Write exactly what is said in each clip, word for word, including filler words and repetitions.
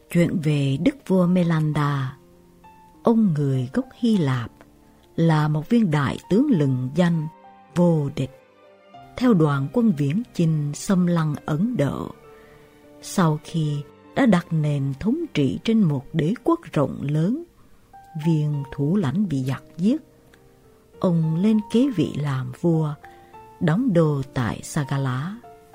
Chuyện về đức vua Melanda. Ông người gốc Hy Lạp, là một viên đại tướng lừng danh, vô địch, theo đoàn quân viễn chinh xâm lăng Ấn Độ. Sau khi đã đặt nền thống trị trên một đế quốc rộng lớn, viên thủ lãnh bị giặc giết. Ông lên kế vị làm vua, đóng đô tại Sagala.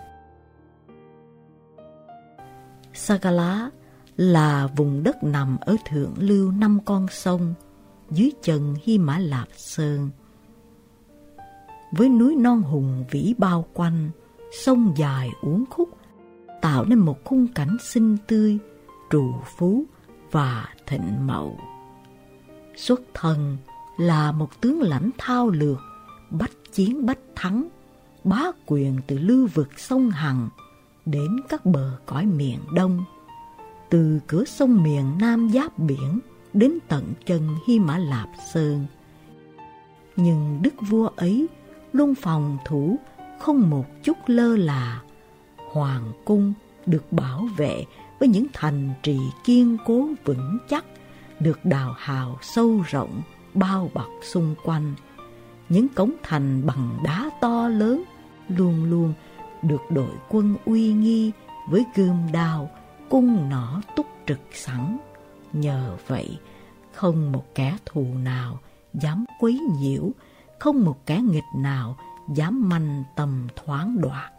Sagala là vùng đất nằm ở thượng lưu năm con sông, dưới chân Hy Mã Lạp Sơn. Với núi non hùng vĩ bao quanh, sông dài uốn khúc, tạo nên một khung cảnh xinh tươi, trù phú và thịnh mậu. Xuất thân là một tướng lãnh thao lược, bách chiến bách thắng, bá quyền từ lưu vực sông Hằng đến các bờ cõi miền Đông, từ cửa sông miền Nam giáp biển đến tận chân Hy Mã Lạp Sơn. Nhưng đức vua ấy luôn phòng thủ, không một chút lơ là. Hoàng cung được bảo vệ với những thành trì kiên cố vững chắc, được đào hào sâu rộng bao bọc xung quanh. Những cổng thành bằng đá to lớn luôn luôn được đội quân uy nghi với gươm đao, cung nỏ túc trực sẵn. Nhờ vậy, không một kẻ thù nào dám quấy nhiễu, không một kẻ nghịch nào dám manh tầm thoáng đoạt.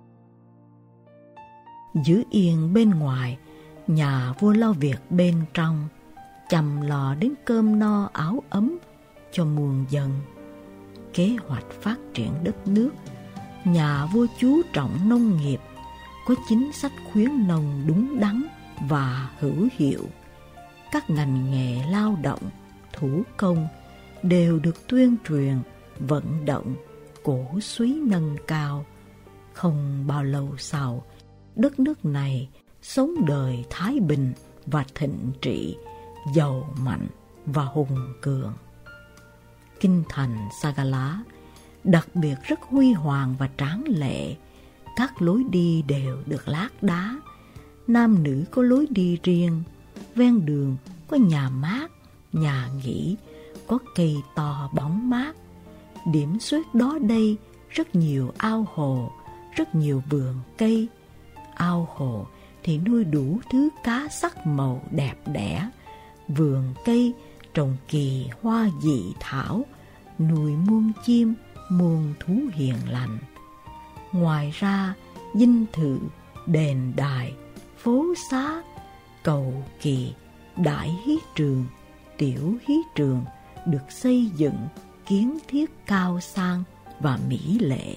Giữ yên bên ngoài, nhà vua lo việc bên trong, chăm lo đến cơm no áo ấm cho muôn dân. Kế hoạch phát triển đất nước, nhà vua chú trọng nông nghiệp, có chính sách khuyến nông đúng đắn và hữu hiệu. Các ngành nghề lao động, thủ công đều được tuyên truyền, vận động, cổ suý nâng cao. Không bao lâu sau, đất nước này sống đời thái bình và thịnh trị, giàu mạnh và hùng cường. Kinh thành Sagala đặc biệt rất huy hoàng và tráng lệ. Các lối đi đều được lát đá, nam nữ có lối đi riêng, ven đường có nhà mát, nhà nghỉ, có cây to bóng mát. Điểm xuyết đó đây rất nhiều ao hồ, rất nhiều vườn cây. Ao hồ thì nuôi đủ thứ cá sắc màu đẹp đẽ, vườn cây trồng kỳ hoa dị thảo, nuôi muôn chim, muôn thú hiền lành. Ngoài ra, dinh thự, đền đài, phố xá, cầu kỳ, đại hí trường, tiểu hí trường được xây dựng kiến thiết cao sang và mỹ lệ.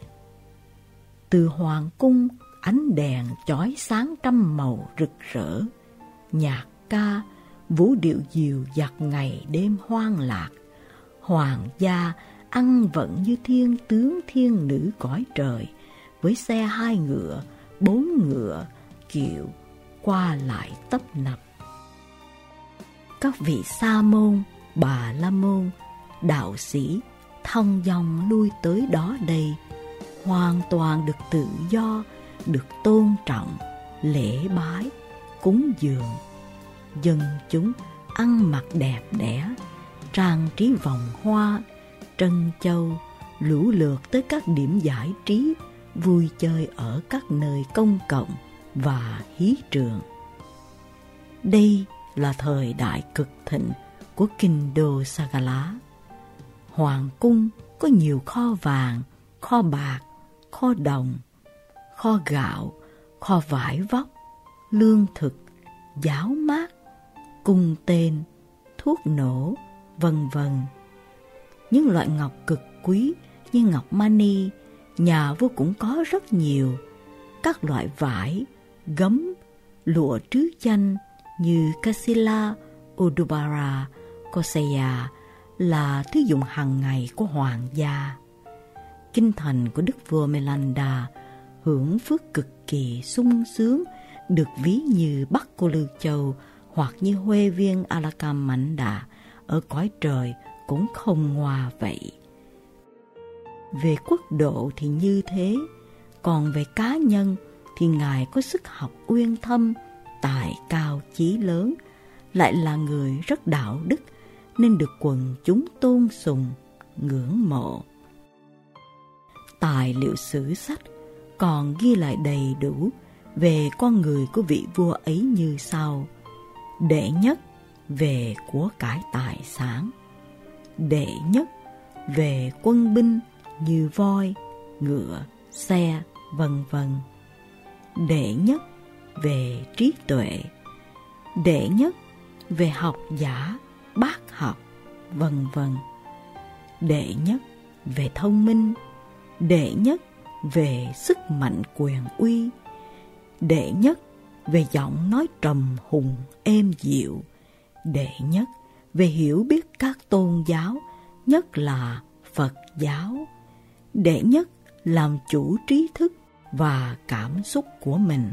Từ hoàng cung, ánh đèn chói sáng trăm màu rực rỡ, nhạc ca, vũ điệu dìu dặt ngày đêm hoang lạc. Hoàng gia ăn vận như thiên tướng thiên nữ cõi trời, với xe hai ngựa, bốn ngựa, kiệu, qua lại tấp nập. Các vị sa môn, bà la môn, đạo sĩ thong dong lui tới đó đây, hoàn toàn được tự do, được tôn trọng, lễ bái, cúng dường. Dân chúng ăn mặc đẹp đẽ, trang trí vòng hoa, trân châu, lũ lượt tới các điểm giải trí, vui chơi ở các nơi công cộng và hí trường. Đây là thời đại cực thịnh của kinh đô Sagala. Hoàng cung có nhiều kho vàng, kho bạc, kho đồng, kho gạo, kho vải vóc, lương thực, giáo mát, cung tên, thuốc nổ, vân vân. Những loại ngọc cực quý như ngọc mani, nhà vua cũng có rất nhiều. Các loại vải, gấm, lụa trứ danh như Kasila, Udubara, Kosaya là thứ dùng hàng ngày của hoàng gia. Kinh thành của đức vua Melanda hưởng phước cực kỳ sung sướng, được ví như Bắc của Lưu Châu hoặc như Huê Viên Alakam Mãnh Đà ở cõi trời cũng không ngoa vậy. Về quốc độ thì như thế, còn về cá nhân thì Ngài có sức học uyên thâm, tài cao chí lớn, lại là người rất đạo đức nên được quần chúng tôn sùng, ngưỡng mộ. Tài liệu sử sách còn ghi lại đầy đủ về con người của vị vua ấy như sau. Đệ nhất, về của cải tài sản. Đệ nhất, về quân binh như voi, ngựa, xe, vân vân. Đệ nhất, về trí tuệ. Đệ nhất, về học giả, bác học, vân vân. Đệ nhất, về thông minh. Đệ nhất, về sức mạnh quyền uy. Đệ nhất, về giọng nói trầm hùng êm dịu. Đệ nhất, về hiểu biết các tôn giáo, nhất là Phật giáo. Đệ nhất, làm chủ trí thức và cảm xúc của mình.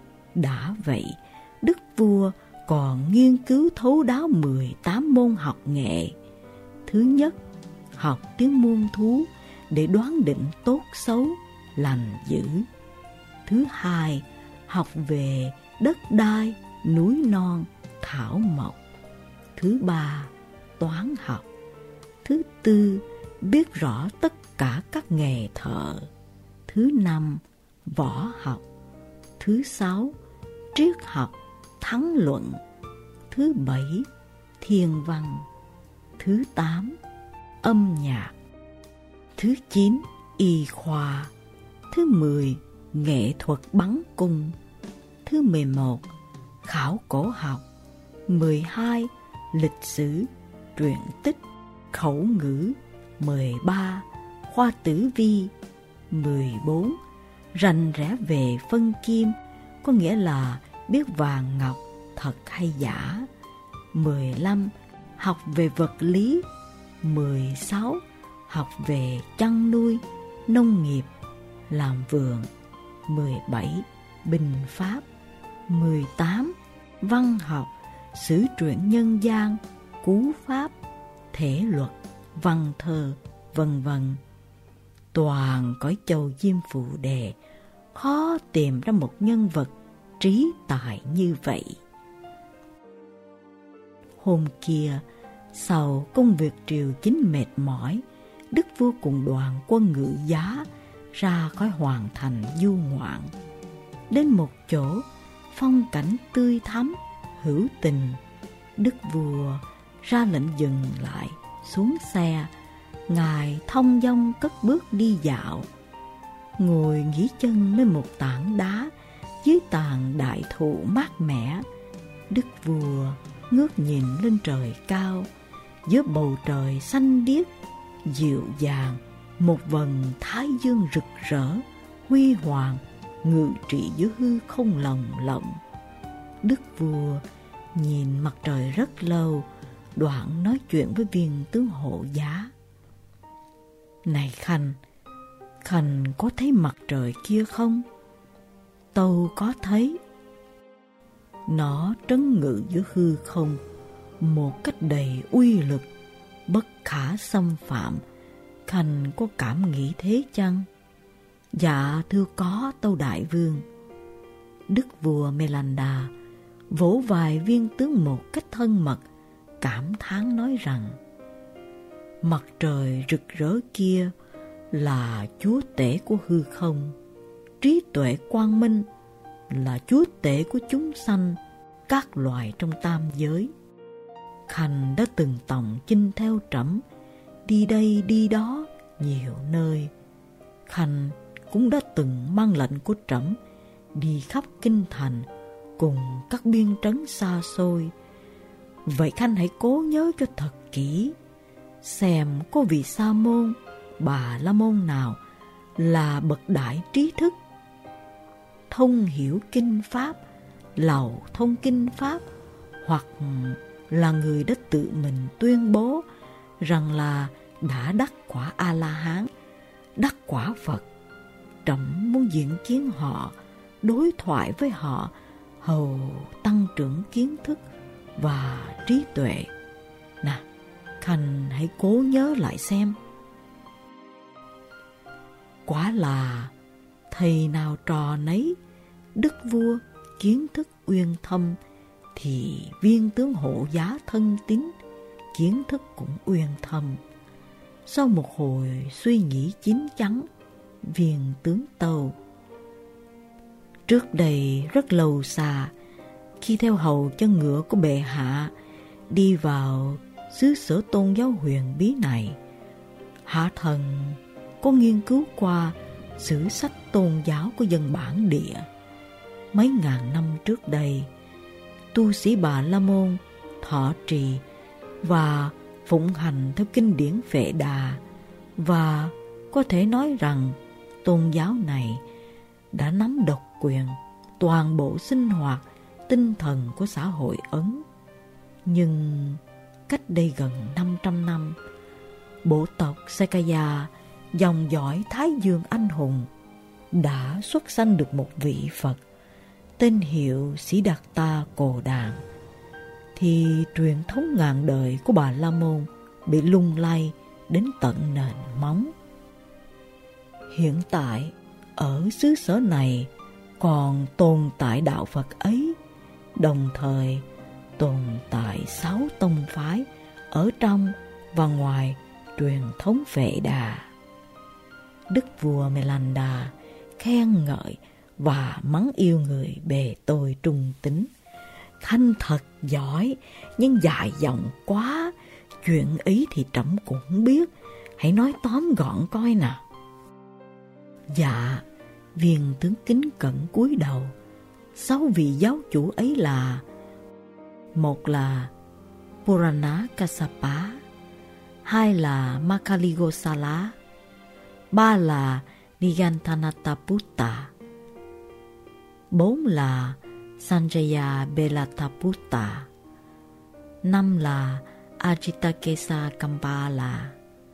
Đã vậy, đức vua còn nghiên cứu thấu đáo mười tám môn học nghệ. Thứ nhất, học tiếng muôn thú để đoán định tốt xấu, lành dữ. Thứ hai, học về đất đai, núi non, thảo mộc. Thứ ba, toán học. Thứ tư, biết rõ tất cả các nghề thợ. Thứ năm, võ học. Thứ sáu, triết học, thắng luận. Thứ bảy, thiên văn. Thứ tám, âm nhạc. Thứ chín, y khoa. Thứ mười, nghệ thuật bắn cung. Thứ mười một, khảo cổ học. Mười hai, lịch sử, truyện tích, khẩu ngữ. Mười ba, khoa tử vi. Mười bốn, rành rẽ về phân kim, có nghĩa là biết vàng ngọc thật hay giả. Mười lăm, học về vật lý. Mười sáu, học về chăn nuôi, nông nghiệp, làm vườn. Mười bảy, binh pháp. Mười tám, văn học, sử truyện nhân gian, cú pháp, thể luật, văn thơ, vân vân. Toàn cõi châu Diêm Phù Đề khó tìm ra một nhân vật trí tài như vậy. Hôm kia, sau công việc triều chính mệt mỏi, đức vua cùng đoàn quân ngự giá ra khỏi hoàng thành du ngoạn. Đến một chỗ phong cảnh tươi thắm, hữu tình, đức vua ra lệnh dừng lại, xuống xe. Ngài thong dong cất bước đi dạo, ngồi nghỉ chân lên một tảng đá dưới tàn đại thụ mát mẻ. Đức vua ngước nhìn lên trời cao, giữa bầu trời xanh biếc dịu dàng, một vầng thái dương rực rỡ huy hoàng ngự trị giữa hư không lồng lộng. Đức vua nhìn mặt trời rất lâu, đoạn nói chuyện với viên tướng hộ giá. Này Khanh, Khanh có thấy mặt trời kia không? Tâu có thấy. Nó trấn ngự giữa hư không một cách đầy uy lực, bất khả xâm phạm. Khanh có cảm nghĩ thế chăng? Dạ thưa có, tâu đại vương. Đức vua Melanda vỗ vai viên tướng một cách thân mật, cảm thán nói rằng: mặt trời rực rỡ kia là chúa tể của hư không, trí tuệ quang minh là chúa tể của chúng sanh, các loài trong tam giới. Khanh đã từng tòng chinh theo trẫm, đi đây đi đó nhiều nơi. Khanh cũng đã từng mang lệnh của trẫm đi khắp kinh thành cùng các biên trấn xa xôi. Vậy Khanh hãy cố nhớ cho thật kỹ, xem có vị sa môn, bà la môn nào là bậc đại trí thức, thông hiểu kinh pháp, lầu thông kinh pháp, hoặc là người đã tự mình tuyên bố rằng là đã đắc quả A-la-hán, đắc quả Phật. Trẫm muốn diện kiến họ, đối thoại với họ, hầu tăng trưởng kiến thức và trí tuệ. Nào, Khanh hãy cố nhớ lại xem. Quả là thầy nào trò nấy, đức vua kiến thức uyên thâm, thì viên tướng hộ giá thân tín, kiến thức cũng uyên thâm. Sau một hồi suy nghĩ chín chắn, viên tướng tâu: trước đây rất lâu xa, khi theo hầu cho ngựa của bệ hạ đi vào xứ sở tôn giáo huyền bí này, hạ thần có nghiên cứu qua sử sách tôn giáo của dân bản địa. Mấy ngàn năm trước đây, tu sĩ Bà La Môn thọ trì và phụng hành theo kinh điển Vệ Đà, và có thể nói rằng tôn giáo này đã nắm độc quyền toàn bộ sinh hoạt tinh thần của xã hội Ấn. Nhưng cách đây gần năm trăm năm, bộ tộc Sakaya, dòng dõi Thái Dương anh hùng, đã xuất sanh được một vị Phật tên hiệu Siddhartha Cồ Đàn, thì truyền thống ngàn đời của Bà La Môn bị lung lay đến tận nền móng. Hiện tại ở xứ sở này còn tồn tại đạo Phật ấy, đồng thời tồn tại sáu tông phái ở trong và ngoài truyền thống Vệ Đà. Đức vua Melanda khen ngợi và mắng yêu người bề tôi trung tín: Khanh thật giỏi, nhưng dài dòng quá, chuyện ấy thì trẫm cũng biết, hãy nói tóm gọn coi nào. Dạ, viên tướng kính cẩn cúi đầu. Sáu vị giáo chủ ấy là: một là Purana Kassapa, hai là Makaligosala, ba là Nigantanathaputta, bốn là Sanjaya Belatthaputta, năm là Ajitakesa Kampala,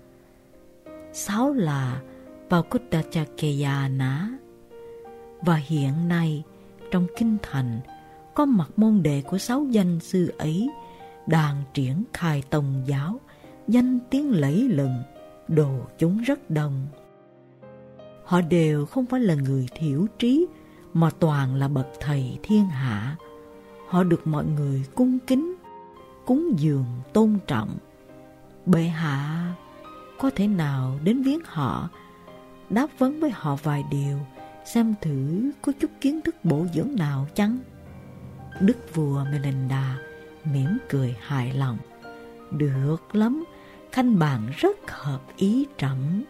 sáu là Vakuddhachakeyana. Và hiện nay trong kinh thành có mặt môn đệ của sáu danh sư ấy đang triển khai tông giáo, danh tiếng lẫy lừng, đồ chúng rất đông. Họ đều không phải là người thiểu trí, mà toàn là bậc thầy thiên hạ. Họ được mọi người cung kính, cúng dường tôn trọng. Bệ hạ có thể nào đến viếng họ, đáp vấn với họ vài điều, xem thử có chút kiến thức bổ dưỡng nào chăng? Đức vua Melanda mỉm cười hài lòng: được lắm, khanh bàn rất hợp ý trẫm.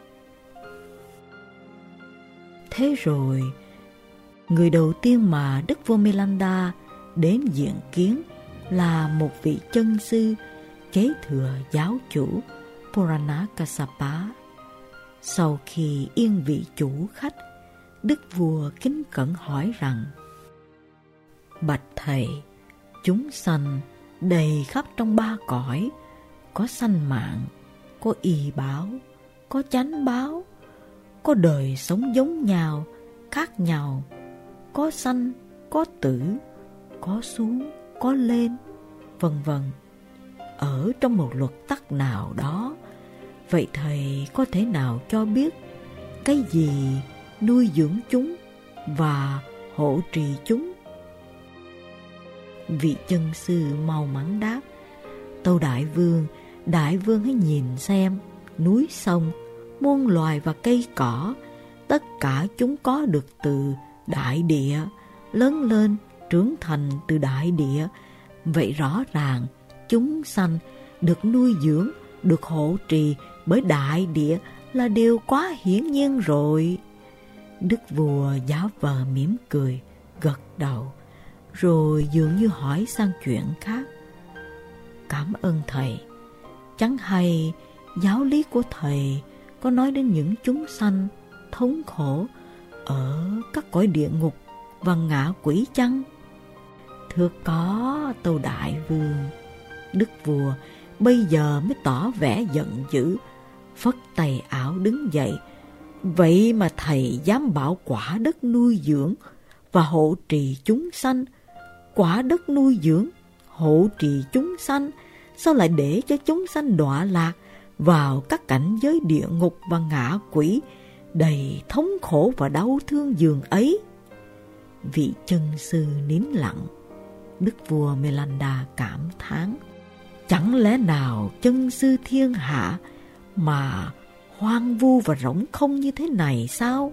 Thế rồi, người đầu tiên mà Đức vua Melanda đến diện kiến là một vị chân sư kế thừa giáo chủ Purana Kassapa. Sau khi yên vị chủ khách, Đức vua kính cẩn hỏi rằng: bạch thầy, chúng sanh đầy khắp trong ba cõi, có sanh mạng, có y báo, có chánh báo, có đời sống giống nhau, khác nhau, có sanh, có tử, có xuống, có lên, vân vân, ở trong một luật tắc nào đó. Vậy thầy có thể nào cho biết cái gì nuôi dưỡng chúng và hộ trì chúng? Vị chân sư mau mắn đáp: tâu đại vương, đại vương hãy nhìn xem, núi sông, muôn loài và cây cỏ, tất cả chúng có được từ đại địa, lớn lên trưởng thành từ đại địa. Vậy rõ ràng chúng sanh được nuôi dưỡng, được hộ trì bởi đại địa là điều quá hiển nhiên rồi. Đức vua giả vờ mỉm cười, gật đầu, rồi dường như hỏi sang chuyện khác: cảm ơn thầy, chẳng hay giáo lý của thầy có nói đến những chúng sanh thống khổ ở các cõi địa ngục và ngạ quỷ chăng? Thưa có, tâu đại vương. Đức vua bây giờ mới tỏ vẻ giận dữ, phất tay áo đứng dậy: vậy mà thầy dám bảo quả đất nuôi dưỡng và hộ trì chúng sanh? Quả đất nuôi dưỡng, hộ trì chúng sanh, sao lại để cho chúng sanh đọa lạc vào các cảnh giới địa ngục và ngạ quỷ đầy thống khổ và đau thương giường ấy? Vị chân sư nín lặng, Đức vua Melanda cảm thán: chẳng lẽ nào chân sư thiên hạ mà hoang vu và rỗng không như thế này sao?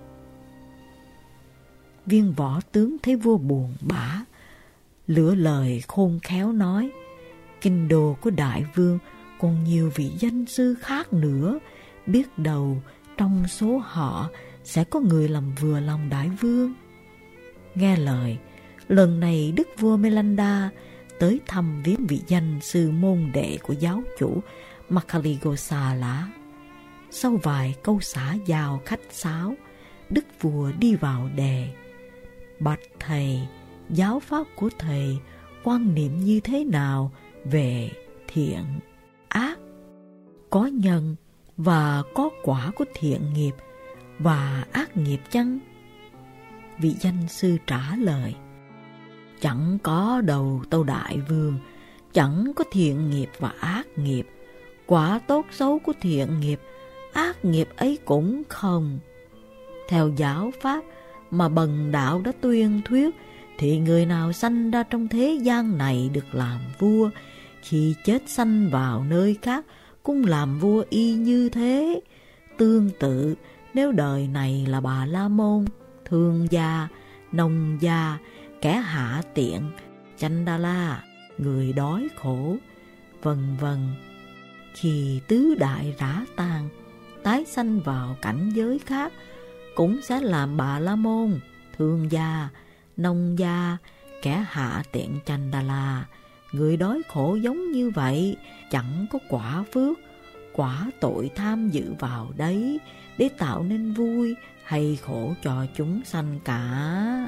Viên võ tướng thấy vua buồn bã, lựa lời khôn khéo nói: kinh đô của đại vương còn nhiều vị danh sư khác nữa, biết đâu trong số họ sẽ có người làm vừa lòng đại vương. Nghe lời, lần này đức vua Melanda tới thăm viếng vị danh sư môn đệ của giáo chủ Makaligosala. Sau vài câu xã giao khách sáo, đức vua đi vào đề: bạch thầy, giáo pháp của thầy quan niệm như thế nào về thiện, ác, có nhân và có quả của thiện nghiệp và ác nghiệp chăng? Vị danh sư trả lời: chẳng có đâu tâu đại vương, chẳng có thiện nghiệp và ác nghiệp. Quả tốt xấu của thiện nghiệp, ác nghiệp ấy cũng không. Theo giáo pháp mà bần đạo đã tuyên thuyết, thì người nào sanh ra trong thế gian này được làm vua, khi chết sanh vào nơi khác cũng làm vua y như thế. Tương tự, nếu đời này là Bà La Môn, thương gia, nông gia, kẻ hạ tiện, Chandala, người đói khổ, vân vân, khi tứ đại rã tan, tái sanh vào cảnh giới khác, cũng sẽ làm Bà La Môn, thương gia, nông gia, kẻ hạ tiện Chandala, người đói khổ giống như vậy, chẳng có quả phước, quả tội tham dự vào đấy để tạo nên vui hay khổ cho chúng sanh cả.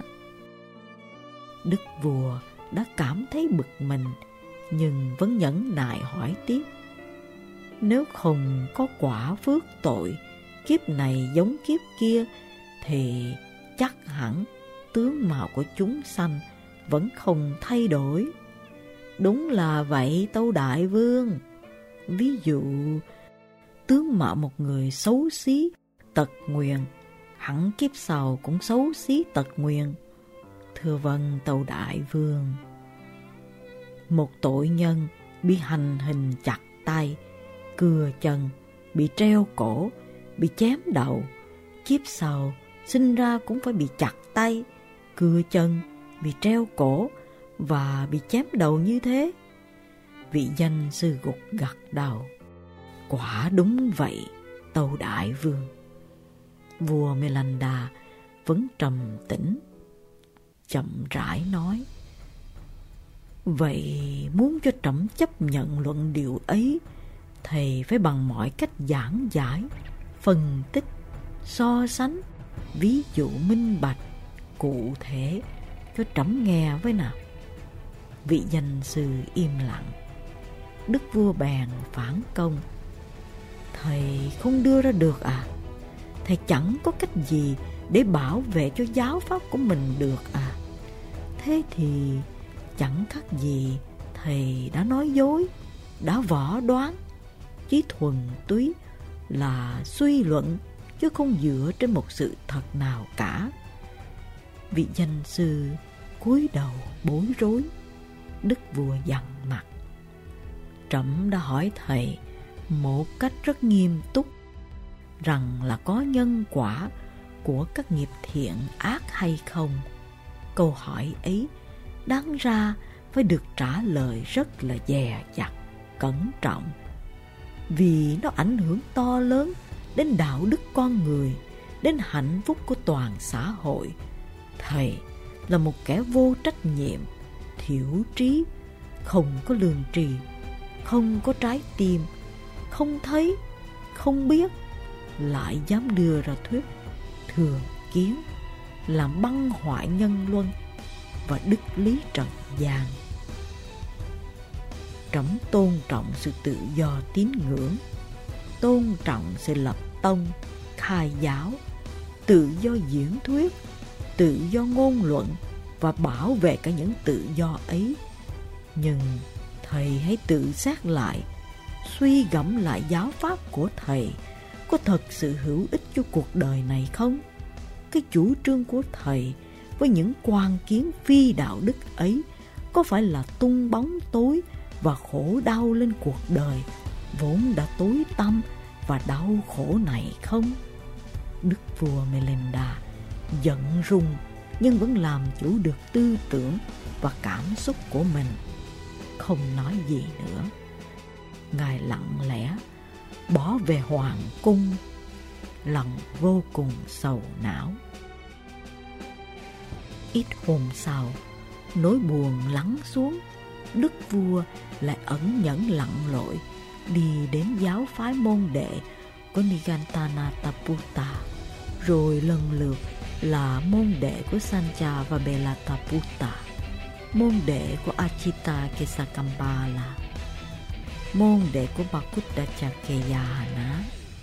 Đức vua đã cảm thấy bực mình, nhưng vẫn nhẫn nại hỏi tiếp: nếu không có quả phước tội, kiếp này giống kiếp kia, thì chắc hẳn tướng mạo của chúng sanh vẫn không thay đổi. Đúng là vậy tâu đại vương. Ví dụ, tướng mạo một người xấu xí, tật nguyền, hẳn kiếp sau cũng xấu xí tật nguyền. Thưa vâng tâu đại vương. Một tội nhân bị hành hình chặt tay, cưa chân, bị treo cổ, bị chém đầu, kiếp sau sinh ra cũng phải bị chặt tay, cưa chân, bị treo cổ và bị chém đầu như thế. Vị danh sư gục gật đầu: quả đúng vậy tâu đại vương. Vua Melanda vẫn trầm tĩnh, chậm rãi nói: vậy muốn cho trẫm chấp nhận luận điệu ấy, thầy phải bằng mọi cách giảng giải, phân tích, so sánh, ví dụ minh bạch, cụ thể cho trẫm nghe với nào. Vị danh sư im lặng. Đức vua bèn phản công: thầy không đưa ra được à? Thầy chẳng có cách gì để bảo vệ cho giáo pháp của mình được à? Thế thì chẳng khác gì thầy đã nói dối, đã võ đoán, chỉ thuần túy là suy luận, chứ không dựa trên một sự thật nào cả. Vị danh sư cúi đầu bối rối. Đức vua dằn mặt: trẫm đã hỏi thầy một cách rất nghiêm túc rằng là có nhân quả của các nghiệp thiện ác hay không. Câu hỏi ấy đáng ra phải được trả lời rất là dè dặt, cẩn trọng, vì nó ảnh hưởng to lớn đến đạo đức con người, đến hạnh phúc của toàn xã hội. Thầy là một kẻ vô trách nhiệm, thiểu trí, không có lương tri, không có trái tim, không thấy, không biết, lại dám đưa ra thuyết thường kiến, làm băng hoại nhân luân và đức lý trần gian. Trẫm tôn trọng sự tự do tín ngưỡng, tôn trọng sự lập tông, khai giáo, tự do diễn thuyết, tự do ngôn luận và bảo vệ cả những tự do ấy. Nhưng thầy hãy tự xét lại, suy gẫm lại giáo pháp của thầy có thật sự hữu ích cho cuộc đời này không? Cái chủ trương của thầy với những quan kiến phi đạo đức ấy có phải là tung bóng tối và khổ đau lên cuộc đời vốn đã tối tăm và đau khổ này không? Đức vua Melinda giận rung nhưng vẫn làm chủ được tư tưởng và cảm xúc của mình, không nói gì nữa. Ngài lặng lẽ bỏ về hoàng cung, lòng vô cùng sầu não. Ít hôm sau, nỗi buồn lắng xuống, đức vua lại ẩn nhẫn lặn lội đi đến giáo phái môn đệ của Niganthanataputta, rồi lần lượt là môn đệ của Sancha và Belataputta, môn đệ của Achita Kesakambala, môn đệ của Bhakuttachakeyana.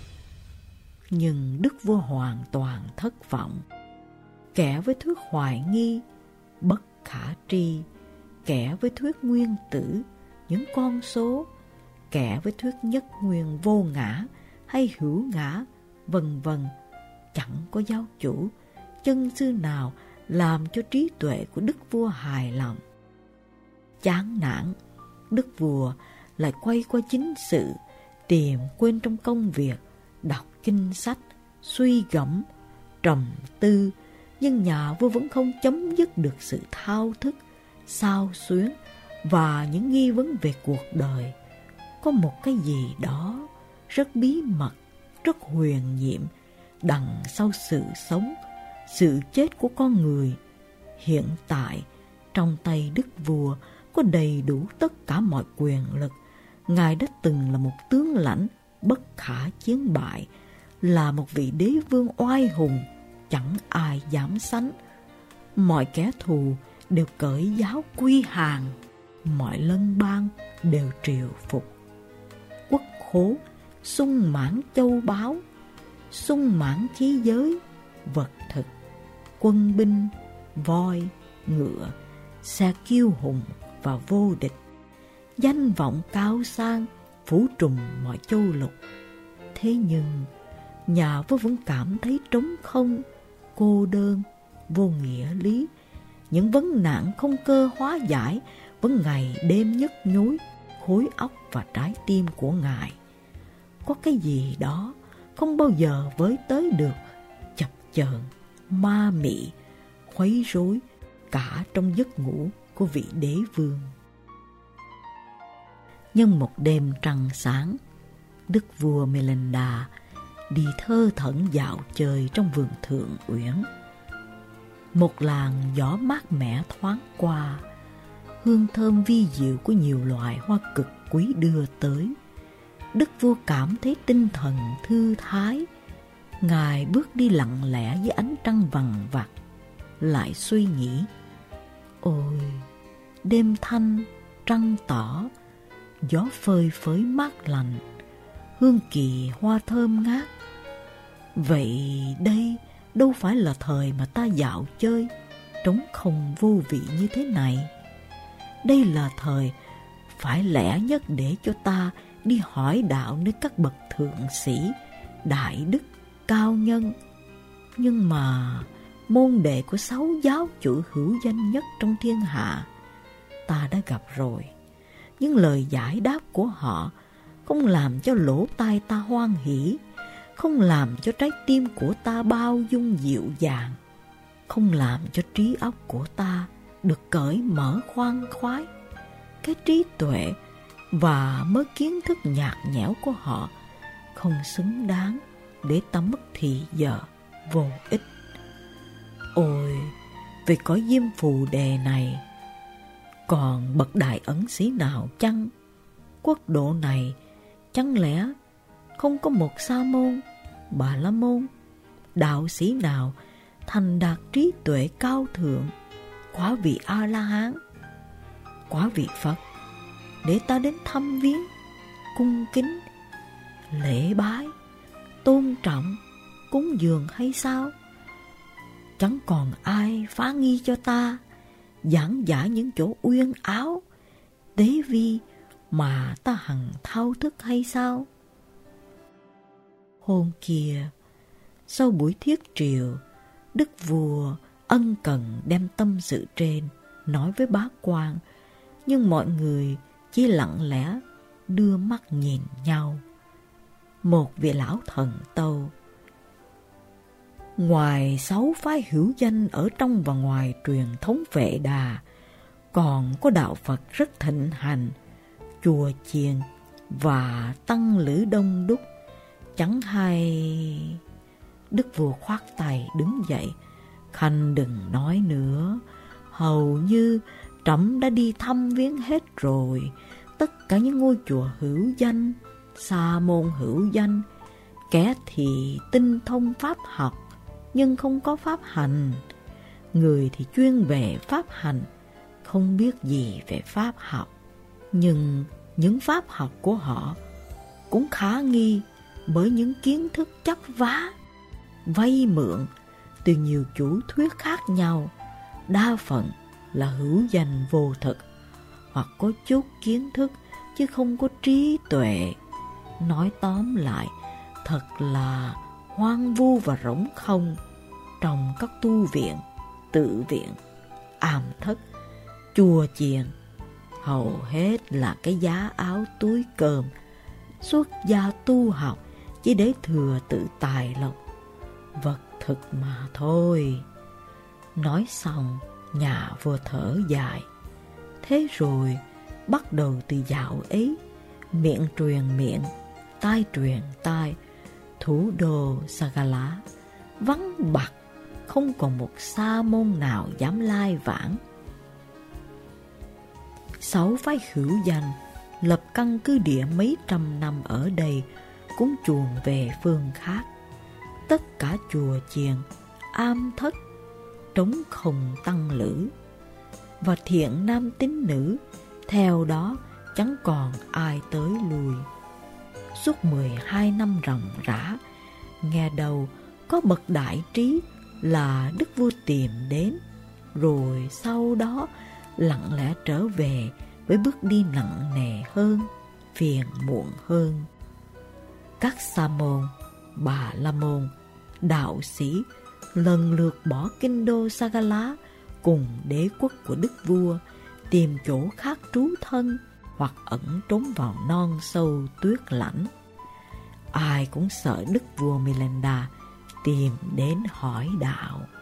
Nhưng đức vua hoàn toàn thất vọng. Kẻ với thuyết hoài nghi, bất khả tri, kẻ với thuyết nguyên tử, những con số, kẻ với thuyết nhất nguyên vô ngã hay hữu ngã, vân vân, chẳng có giáo chủ, chân sư nào làm cho trí tuệ của đức vua hài lòng. Chán nản, đức vua lại quay qua chính sự, tìm quên trong công việc, đọc kinh sách, suy gẫm, trầm tư, nhưng nhà vua vẫn không chấm dứt được sự thao thức, xao xuyến và những nghi vấn về cuộc đời. Có một cái gì đó rất bí mật, rất huyền nhiệm đằng sau sự sống, sự chết của con người. Hiện tại, trong tay đức vua có đầy đủ tất cả mọi quyền lực. Ngài đã từng là một tướng lãnh bất khả chiến bại, là một vị đế vương oai hùng, chẳng ai dám sánh. Mọi kẻ thù đều cởi giáo quy hàng, mọi lân bang đều triều phục. Quốc khố sung mãn châu báu, sung mãn khí giới, vật thực, quân binh, voi, ngựa, xe kiêu hùng và vô địch. Danh vọng cao sang phủ trùm mọi châu lục. Thế nhưng nhà vua vẫn cảm thấy trống không, cô đơn, vô nghĩa lý. Những vấn nạn không cơ hóa giải vẫn ngày đêm nhức nhối khối óc và trái tim của ngài. Có cái gì đó không bao giờ với tới được, chập chờn, ma mị, khuấy rối cả trong giấc ngủ của vị đế vương. Nhân một đêm trăng sáng, đức vua Melinda đi thơ thẩn dạo chơi trong vườn Thượng Uyển. Một làn gió mát mẻ thoáng qua, hương thơm vi diệu của nhiều loại hoa cực quý đưa tới. Đức vua cảm thấy tinh thần thư thái. Ngài bước đi lặng lẽ dưới ánh trăng vằng vặc, lại suy nghĩ: ôi, đêm thanh, trăng tỏ, gió phơi phới mát lành, hương kỳ hoa thơm ngát. Vậy đây đâu phải là thời mà ta dạo chơi trống không vô vị như thế này. Đây là thời phải lẽ nhất để cho ta đi hỏi đạo nơi các bậc thượng sĩ, đại đức, cao nhân. Nhưng mà môn đệ của sáu giáo chủ hữu danh nhất trong thiên hạ ta đã gặp rồi. Những lời giải đáp của họ không làm cho lỗ tai ta hoan hỉ, không làm cho trái tim của ta bao dung dịu dàng, không làm cho trí óc của ta được cởi mở khoan khoái. Cái trí tuệ và mớ kiến thức nhạt nhẽo của họ không xứng đáng để ta mất thì giờ vô ích. Ôi, về cõi diêm phù đề này, còn bậc đại ẩn sĩ nào chăng? Quốc độ này chẳng lẽ không có một sa môn, bà la môn, đạo sĩ nào thành đạt trí tuệ cao thượng, quả vị A La Hán, quả vị Phật, để ta đến thăm viếng, cung kính, lễ bái, tôn trọng, cúng dường hay sao? Chẳng còn ai phá nghi cho ta giảng giải những chỗ uyên áo, tế vi mà ta hằng thao thức hay sao? Hôm kia, sau buổi thiết triều, đức vua ân cần đem tâm sự trên nói với bá quan nhưng mọi người chỉ lặng lẽ đưa mắt nhìn nhau. Một vị lão thần tâu: ngoài sáu phái hữu danh ở trong và ngoài truyền thống Vệ Đà, còn có đạo Phật rất thịnh hành, chùa chiền và tăng lữ đông đúc, chẳng hay... Đức vua khoát tay đứng dậy: khanh đừng nói nữa, hầu như trẫm đã đi thăm viếng hết rồi tất cả những ngôi chùa hữu danh, sa môn hữu danh. Kẻ thì tinh thông pháp học nhưng không có pháp hành, người thì chuyên về pháp hành, không biết gì về pháp học. Nhưng những pháp học của họ cũng khả nghi bởi những kiến thức chấp vá, vay mượn từ nhiều chủ thuyết khác nhau, đa phần là hữu danh vô thực, hoặc có chút kiến thức chứ không có trí tuệ. Nói tóm lại, thật là hoang vu và rỗng không. Trong các tu viện, tự viện, am thất, chùa chiền, hầu hết là cái giá áo túi cơm, xuất gia tu học chỉ để thừa tự tài lộc, vật thực mà thôi. Nói xong, nhà vua thở dài. Thế rồi bắt đầu từ dạo ấy, miệng truyền miệng, tai truyền tai, thủ đô Sagala vắng bặt, không còn một sa môn nào dám lai vãng. Sáu phái hữu danh lập căn cứ địa mấy trăm năm ở đây, cũng chuồn về phương khác. Tất cả chùa chiền, am thất trống không tăng lữ, và thiện nam tín nữ theo đó chẳng còn ai tới lui. Suốt mười hai năm ròng rã, nghe đầu có bậc đại trí là đức vua tìm đến, rồi sau đó lặng lẽ trở về với bước đi nặng nề hơn, phiền muộn hơn. Các sa môn, bà la môn, đạo sĩ lần lượt bỏ kinh đô Sagala cùng đế quốc của đức vua, tìm chỗ khác trú thân hoặc ẩn trốn vào non sâu tuyết lãnh. Ai cũng sợ đức vua Milinda tìm đến hỏi đạo.